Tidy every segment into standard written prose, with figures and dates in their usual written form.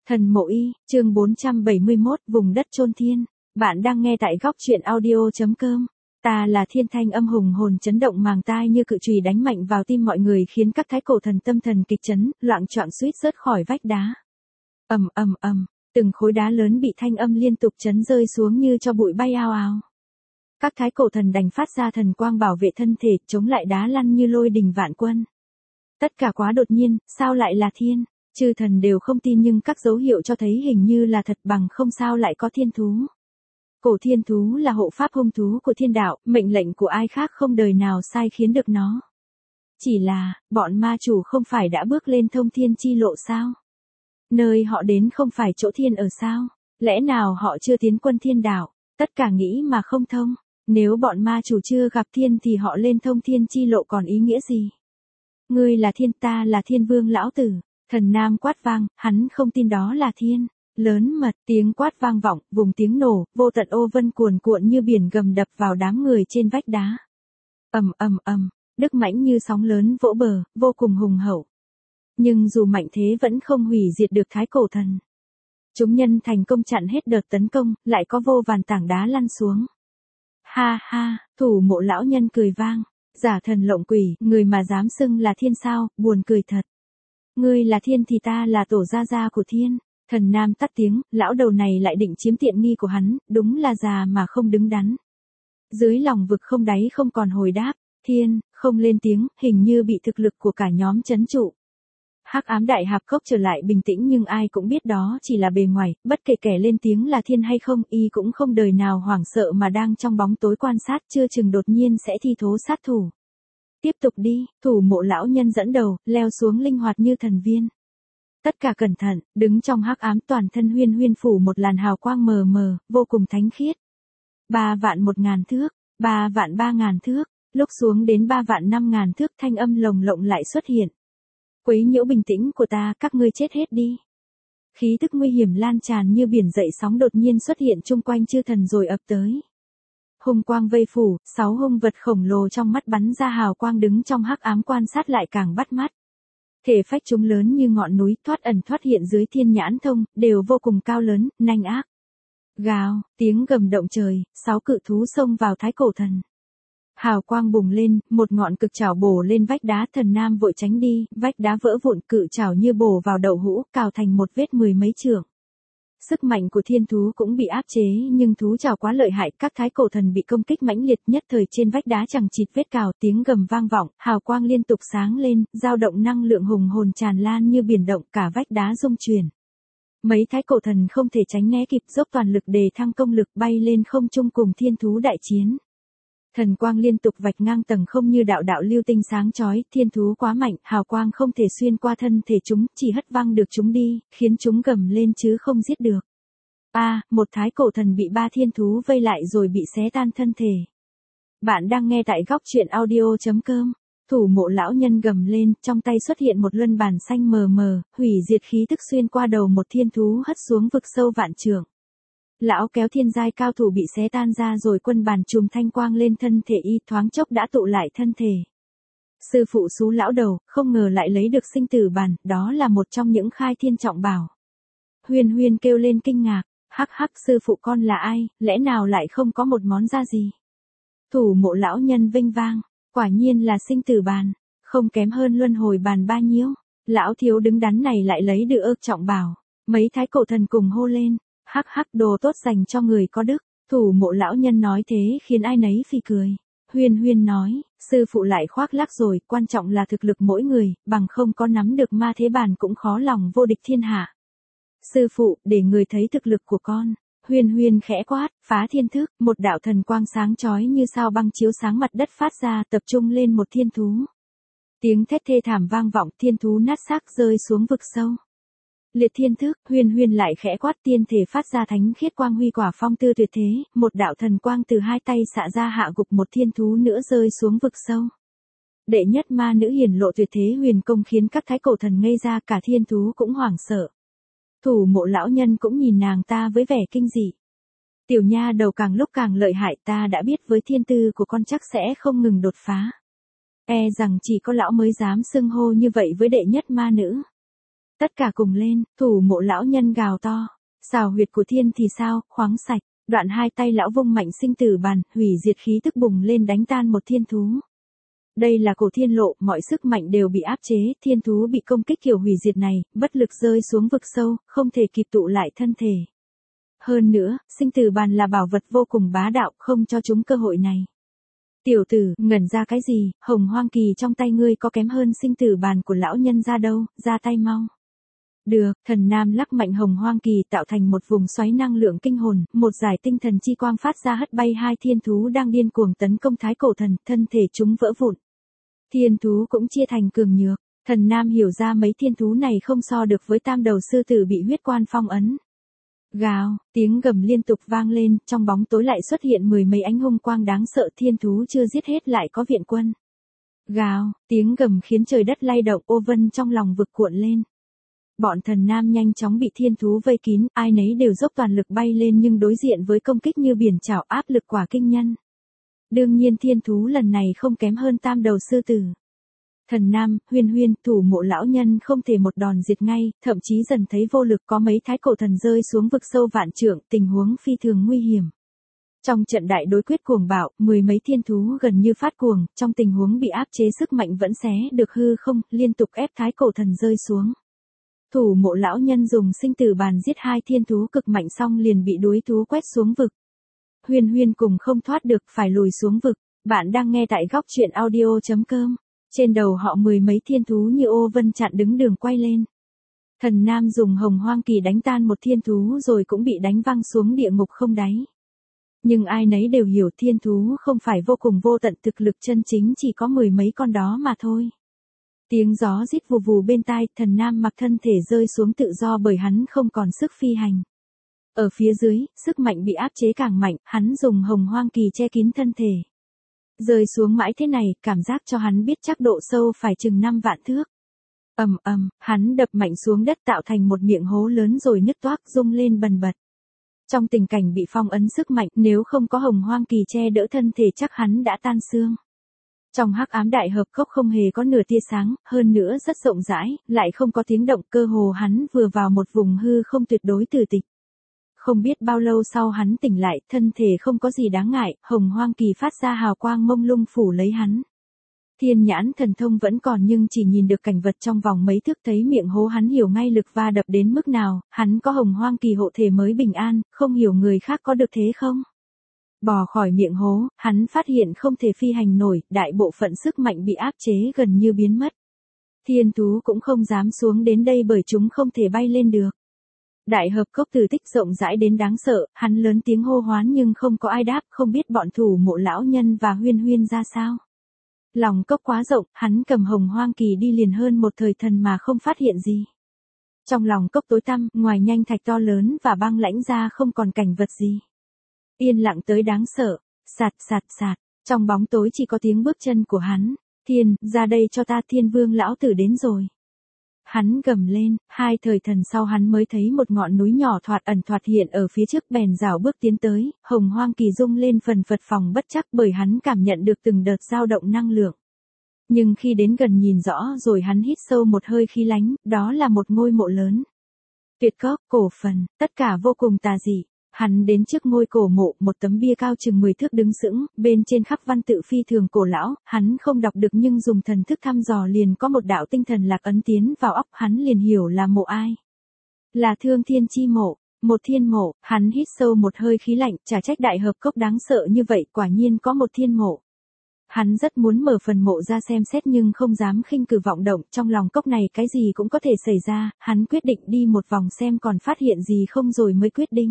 Thần Mộ Y, chương 471, vùng đất chôn thiên. Bạn đang nghe tại góc truyện audio.com. Ta là thiên thanh âm hùng hồn chấn động màng tai như cự chùy đánh mạnh vào tim mọi người khiến các thái cổ thần tâm thần kịch chấn, loạng choạng suýt rớt khỏi vách đá. Ầm ầm ầm, từng khối đá lớn bị thanh âm liên tục chấn rơi xuống như cho bụi bay ào ào. Các thái cổ thần đành phát ra thần quang bảo vệ thân thể, chống lại đá lăn như lôi đình vạn quân. Tất cả quá đột nhiên, sao lại là thiên? Chư thần đều không tin nhưng các dấu hiệu cho thấy hình như là thật, bằng không sao lại có thiên thú. Cổ thiên thú là hộ pháp hung thú của thiên đạo, mệnh lệnh của ai khác không đời nào sai khiến được nó. Chỉ là, bọn ma chủ không phải đã bước lên thông thiên chi lộ sao? Nơi họ đến không phải chỗ thiên ở sao? Lẽ nào họ chưa tiến quân thiên đạo? Tất cả nghĩ mà không thông. Nếu bọn ma chủ chưa gặp thiên thì họ lên thông thiên chi lộ còn ý nghĩa gì? Ngươi là thiên, ta là thiên vương lão tử. Thần nam quát vang, hắn không tin đó là thiên. Lớn mật, tiếng quát vang vọng, vùng tiếng nổ, vô tận ô vân cuồn cuộn như biển gầm đập vào đám người trên vách đá. Ầm ầm ầm, đức mãnh như sóng lớn vỗ bờ, vô cùng hùng hậu. Nhưng dù mạnh thế vẫn không hủy diệt được thái cổ thần. Chúng nhân thành công chặn hết đợt tấn công, lại có vô vàn tảng đá lăn xuống. Ha ha, Thủ Mộ lão nhân cười vang, giả thần lộng quỷ, người mà dám xưng là thiên sao, buồn cười thật. Ngươi là thiên thì ta là tổ gia gia của thiên. Thần nam tắt tiếng, lão đầu này lại định chiếm tiện nghi của hắn, đúng là già mà không đứng đắn. Dưới lòng vực không đáy không còn hồi đáp, thiên, không lên tiếng, hình như bị thực lực của cả nhóm trấn trụ. Hắc ám đại hạp cốc trở lại bình tĩnh nhưng ai cũng biết đó chỉ là bề ngoài, bất kể kẻ lên tiếng là thiên hay không, y cũng không đời nào hoảng sợ mà đang trong bóng tối quan sát, chưa chừng đột nhiên sẽ thi thố sát thủ. Tiếp tục đi, Thủ Mộ lão nhân dẫn đầu, leo xuống linh hoạt như thần viên. Tất cả cẩn thận, đứng trong hắc ám, toàn thân huyên huyên phủ một làn hào quang mờ mờ, vô cùng thánh khiết. 3.000.000 thước, 3.000.000 thước, lúc xuống đến 3.000.000 thước thanh âm lồng lộng lại xuất hiện. Quấy nhiễu bình tĩnh của ta, các ngươi chết hết đi. Khí tức nguy hiểm lan tràn như biển dậy sóng đột nhiên xuất hiện chung quanh chư thần rồi ập tới. Hung quang vây phủ, 6 hung vật khổng lồ trong mắt bắn ra hào quang đứng trong hắc ám quan sát lại càng bắt mắt. Thể phách chúng lớn như ngọn núi, thoát ẩn thoát hiện dưới thiên nhãn thông, đều vô cùng cao lớn, nanh ác. Gào, tiếng gầm động trời, 6 cự thú xông vào thái cổ thần. Hào quang bùng lên, một ngọn cực chảo bổ lên vách đá, thần nam vội tránh đi, vách đá vỡ vụn, cự chảo như bổ vào đậu hũ, cào thành một vết 10 mấy trượng. Sức mạnh của thiên thú cũng bị áp chế, nhưng thú chảo quá lợi hại, các thái cổ thần bị công kích mãnh liệt, nhất thời trên vách đá chẳng chịt vết cào, tiếng gầm vang vọng, hào quang liên tục sáng lên, dao động năng lượng hùng hồn tràn lan như biển động, cả vách đá rung chuyển. Mấy thái cổ thần không thể tránh né kịp, dốc toàn lực đề thăng công lực, bay lên không trung cùng thiên thú đại chiến. Thần quang liên tục vạch ngang tầng không như đạo đạo lưu tinh sáng chói, thiên thú quá mạnh, hào quang không thể xuyên qua thân thể chúng, chỉ hất văng được chúng đi, khiến chúng gầm lên chứ không giết được. Một thái cổ thần bị 3 thiên thú vây lại rồi bị xé tan thân thể. Bạn đang nghe tại góc truyện audio.com. Thủ Mộ lão nhân gầm lên, trong tay xuất hiện một luân bàn xanh mờ mờ, hủy diệt khí tức xuyên qua đầu một thiên thú hất xuống vực sâu vạn trượng. Lão kéo thiên giai cao thủ bị xé tan ra rồi quân bàn chùm thanh quang lên thân thể y, thoáng chốc đã tụ lại thân thể. Sư phụ Sú lão đầu, không ngờ lại lấy được sinh tử bàn, đó là một trong những khai thiên trọng bảo. Huyên huyên kêu lên kinh ngạc, hắc hắc, sư phụ con là ai, lẽ nào lại không có một món ra gì? Thủ Mộ lão nhân vinh vang, quả nhiên là sinh tử bàn, không kém hơn luân hồi bàn ba nhiêu. Lão thiếu đứng đắn này lại lấy được trọng bảo. Mấy thái cổ thần cùng hô lên, hắc hắc, đồ tốt dành cho người có đức. Thủ Mộ lão nhân nói thế khiến ai nấy phì cười. Huyên huyên nói, sư phụ lại khoác lác rồi, quan trọng là thực lực mỗi người, bằng không có nắm được ma thế bàn cũng khó lòng vô địch thiên hạ. Sư phụ, để người thấy thực lực của con. Huyên huyên khẽ quát, phá thiên thức, một đạo thần quang sáng chói như sao băng chiếu sáng mặt đất phát ra, tập trung lên một thiên thú. Tiếng thét thê thảm vang vọng, thiên thú nát xác rơi xuống vực sâu. Liệt thiên thức, huyên huyên lại khẽ quát, tiên thể phát ra thánh khiết quang huy quả phong tư tuyệt thế, một đạo thần quang từ hai tay xạ ra hạ gục một thiên thú nữa rơi xuống vực sâu. Đệ nhất ma nữ hiển lộ tuyệt thế huyền công khiến các thái cổ thần ngây ra, cả thiên thú cũng hoảng sợ. Thủ Mộ lão nhân cũng nhìn nàng ta với vẻ kinh dị. Tiểu nha đầu càng lúc càng lợi hại, ta đã biết với thiên tư của con chắc sẽ không ngừng đột phá. E rằng chỉ có lão mới dám xưng hô như vậy với đệ nhất ma nữ. Tất cả cùng lên, thủ mộ lão nhân gào to. Xào huyệt của thiên thì sao, khoáng sạch. Đoạn hai tay lão vung mạnh sinh tử bàn, hủy diệt khí tức bùng lên đánh tan một thiên thú. Đây là cổ thiên lộ, mọi sức mạnh đều bị áp chế, thiên thú bị công kích kiểu hủy diệt này, bất lực rơi xuống vực sâu, không thể kịp tụ lại thân thể. Hơn nữa, sinh tử bàn là bảo vật vô cùng bá đạo, không cho chúng cơ hội này. Tiểu tử, ngẩn ra cái gì, hồng hoang kỳ trong tay ngươi có kém hơn sinh tử bàn của lão nhân ra đâu, ra tay mau. Được, thần nam lắc mạnh hồng hoang kỳ tạo thành một vùng xoáy năng lượng kinh hồn, một giải tinh thần chi quang phát ra hất bay hai thiên thú đang điên cuồng tấn công thái cổ thần, thân thể chúng vỡ vụn. Thiên thú cũng chia thành cường nhược, thần nam hiểu ra mấy thiên thú này không so được với tam đầu sư tử bị huyết quan phong ấn. Gào, tiếng gầm liên tục vang lên, trong bóng tối lại xuất hiện mười mấy ánh hung quang đáng sợ, thiên thú chưa giết hết lại có viện quân. Gào, tiếng gầm khiến trời đất lay động, ô vân trong lòng vực cuộn lên. Bọn thần nam nhanh chóng bị thiên thú vây kín, ai nấy đều dốc toàn lực bay lên nhưng đối diện với công kích như biển chảo áp lực quả kinh nhân. Đương nhiên thiên thú lần này không kém hơn tam đầu sư tử. Thần nam, huyên, thủ mộ lão nhân không thể một đòn diệt ngay, thậm chí dần thấy vô lực, có mấy thái cổ thần rơi xuống vực sâu vạn trượng, tình huống phi thường nguy hiểm. Trong trận đại đối quyết cuồng bạo, mười mấy thiên thú gần như phát cuồng, trong tình huống bị áp chế sức mạnh vẫn xé được hư không, liên tục ép thái cổ thần rơi xuống. Thủ mộ lão nhân dùng sinh tử bàn giết hai thiên thú cực mạnh xong liền bị đối thú quét xuống vực. Huyên cùng không thoát được, phải lùi xuống vực. Bạn đang nghe tại góc truyện audio.com. Trên đầu họ mười mấy thiên thú như ô vân chặn đứng đường quay lên. Thần nam dùng hồng hoang kỳ đánh tan một thiên thú rồi cũng bị đánh văng xuống địa ngục không đáy. Nhưng ai nấy đều hiểu thiên thú không phải vô cùng vô tận, thực lực chân chính chỉ có mười mấy con đó mà thôi. Tiếng gió rít vù vù bên tai, thần nam mặc thân thể rơi xuống tự do bởi hắn không còn sức phi hành. Ở phía dưới, sức mạnh bị áp chế càng mạnh, hắn dùng hồng hoang kỳ che kín thân thể. Rơi xuống mãi thế này, cảm giác cho hắn biết chắc độ sâu phải chừng 5 vạn thước. Hắn đập mạnh xuống đất tạo thành một miệng hố lớn rồi nứt toác rung lên bần bật. Trong tình cảnh bị phong ấn sức mạnh, nếu không có hồng hoang kỳ che đỡ thân thể chắc hắn đã tan xương. Trong hắc ám đại hợp cốc không hề có nửa tia sáng, hơn nữa rất rộng rãi, lại không có tiếng động, cơ hồ hắn vừa vào một vùng hư không tuyệt đối tử tịch. Không biết bao lâu sau hắn tỉnh lại, thân thể không có gì đáng ngại, hồng hoang kỳ phát ra hào quang mông lung phủ lấy hắn. Thiên nhãn thần thông vẫn còn nhưng chỉ nhìn được cảnh vật trong vòng mấy thước, thấy miệng hố hắn hiểu ngay lực va đập đến mức nào, hắn có hồng hoang kỳ hộ thể mới bình an, không hiểu người khác có được thế không? Bò khỏi miệng hố, hắn phát hiện không thể phi hành nổi, đại bộ phận sức mạnh bị áp chế gần như biến mất. Thiên thú cũng không dám xuống đến đây bởi chúng không thể bay lên được. Đại hợp cốc từ tích rộng rãi đến đáng sợ, hắn lớn tiếng hô hoán nhưng không có ai đáp, không biết bọn thủ mộ lão nhân và huyên ra sao. Lòng cốc quá rộng, hắn cầm hồng hoang kỳ đi liền hơn một thời thần mà không phát hiện gì. Trong lòng cốc tối tăm, ngoài nhanh thạch to lớn và băng lãnh ra không còn cảnh vật gì. Yên lặng tới đáng sợ, sạt, trong bóng tối chỉ có tiếng bước chân của hắn. Thiên, ra đây cho ta, thiên vương lão tử đến rồi. Hắn gầm lên, hai thời thần sau hắn mới thấy một ngọn núi nhỏ thoạt ẩn thoạt hiện ở phía trước, bèn rảo bước tiến tới, hồng hoang kỳ rung lên phần phật phòng bất chắc bởi hắn cảm nhận được từng đợt dao động năng lượng. Nhưng khi đến gần nhìn rõ rồi hắn hít sâu một hơi khí lánh, đó là một ngôi mộ lớn. Tuyệt cốc, cổ phần, tất cả vô cùng tà dị. Hắn đến trước ngôi cổ mộ, một tấm bia cao chừng 10 thước đứng sững, bên trên khắc văn tự phi thường cổ lão, hắn không đọc được nhưng dùng thần thức thăm dò liền có một đạo tinh thần lạc ấn tiến vào óc, hắn liền hiểu là mộ ai. Là Thương Thiên chi mộ, một thiên mộ, hắn hít sâu một hơi khí lạnh, chả trách đại hợp cốc đáng sợ như vậy, quả nhiên có một thiên mộ. Hắn rất muốn mở phần mộ ra xem xét nhưng không dám khinh cử vọng động, trong lòng cốc này cái gì cũng có thể xảy ra, hắn quyết định đi một vòng xem còn phát hiện gì không rồi mới quyết định.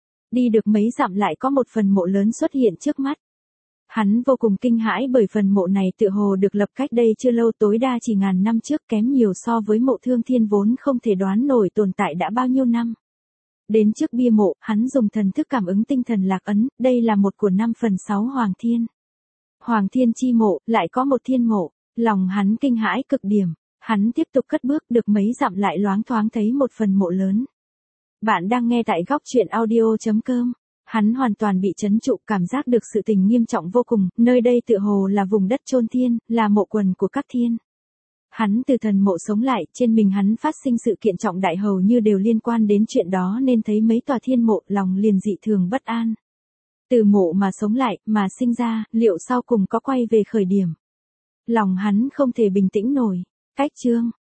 Đi được mấy dặm lại có một phần mộ lớn xuất hiện trước mắt. Hắn vô cùng kinh hãi bởi phần mộ này tựa hồ được lập cách đây chưa lâu, tối đa chỉ ngàn năm trước, kém nhiều so với mộ Thương Thiên vốn không thể đoán nổi tồn tại đã bao nhiêu năm. Đến trước bia mộ, hắn dùng thần thức cảm ứng tinh thần lạc ấn, đây là một của 5/6 Hoàng Thiên. Hoàng Thiên chi mộ, lại có một thiên mộ, lòng hắn kinh hãi cực điểm, hắn tiếp tục cất bước được mấy dặm lại loáng thoáng thấy một phần mộ lớn. Bạn đang nghe tại góc truyện audio.com. Hắn hoàn toàn bị trấn trụ, cảm giác được sự tình nghiêm trọng vô cùng, nơi đây tựa hồ là vùng đất chôn thiên, là mộ quần của các thiên. Hắn từ thần mộ sống lại, trên mình hắn phát sinh sự kiện trọng đại hầu như đều liên quan đến chuyện đó nên thấy mấy tòa thiên mộ lòng liền dị thường bất an. Từ mộ mà sống lại, mà sinh ra, liệu sau cùng có quay về khởi điểm? Lòng hắn không thể bình tĩnh nổi. Cách chương